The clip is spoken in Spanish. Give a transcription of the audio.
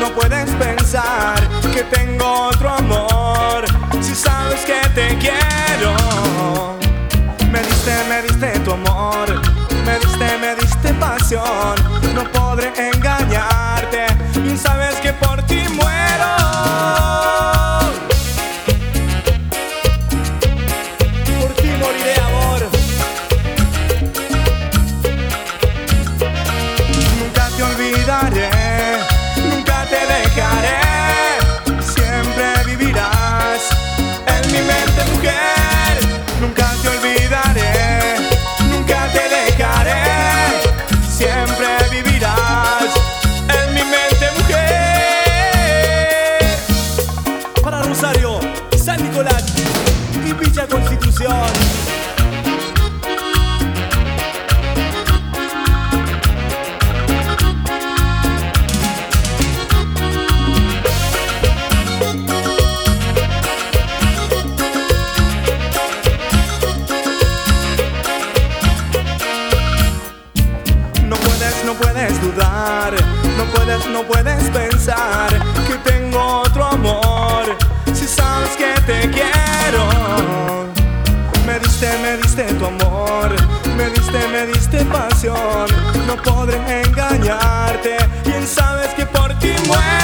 no puedes pensar que tengo otro amor. Si sabes que te quiero. Me diste tu amor, me diste pasión. No podré engañarte y sabes que por ti muero. Por ti moriré, amor. Nunca te olvidaré, nunca te dejaré. Siempre vivirás en mi mente, mujer. Nunca te olvidaré, nunca te dejaré. Siempre vivirás en mi mente, mujer. Para Rosario, San Nicolás y Villa Constitución. No puedes dudar, no puedes pensar que tengo otro amor. Si sabes que te quiero. Me diste tu amor, me diste pasión. No podré engañarte, bien sabes que por ti muero.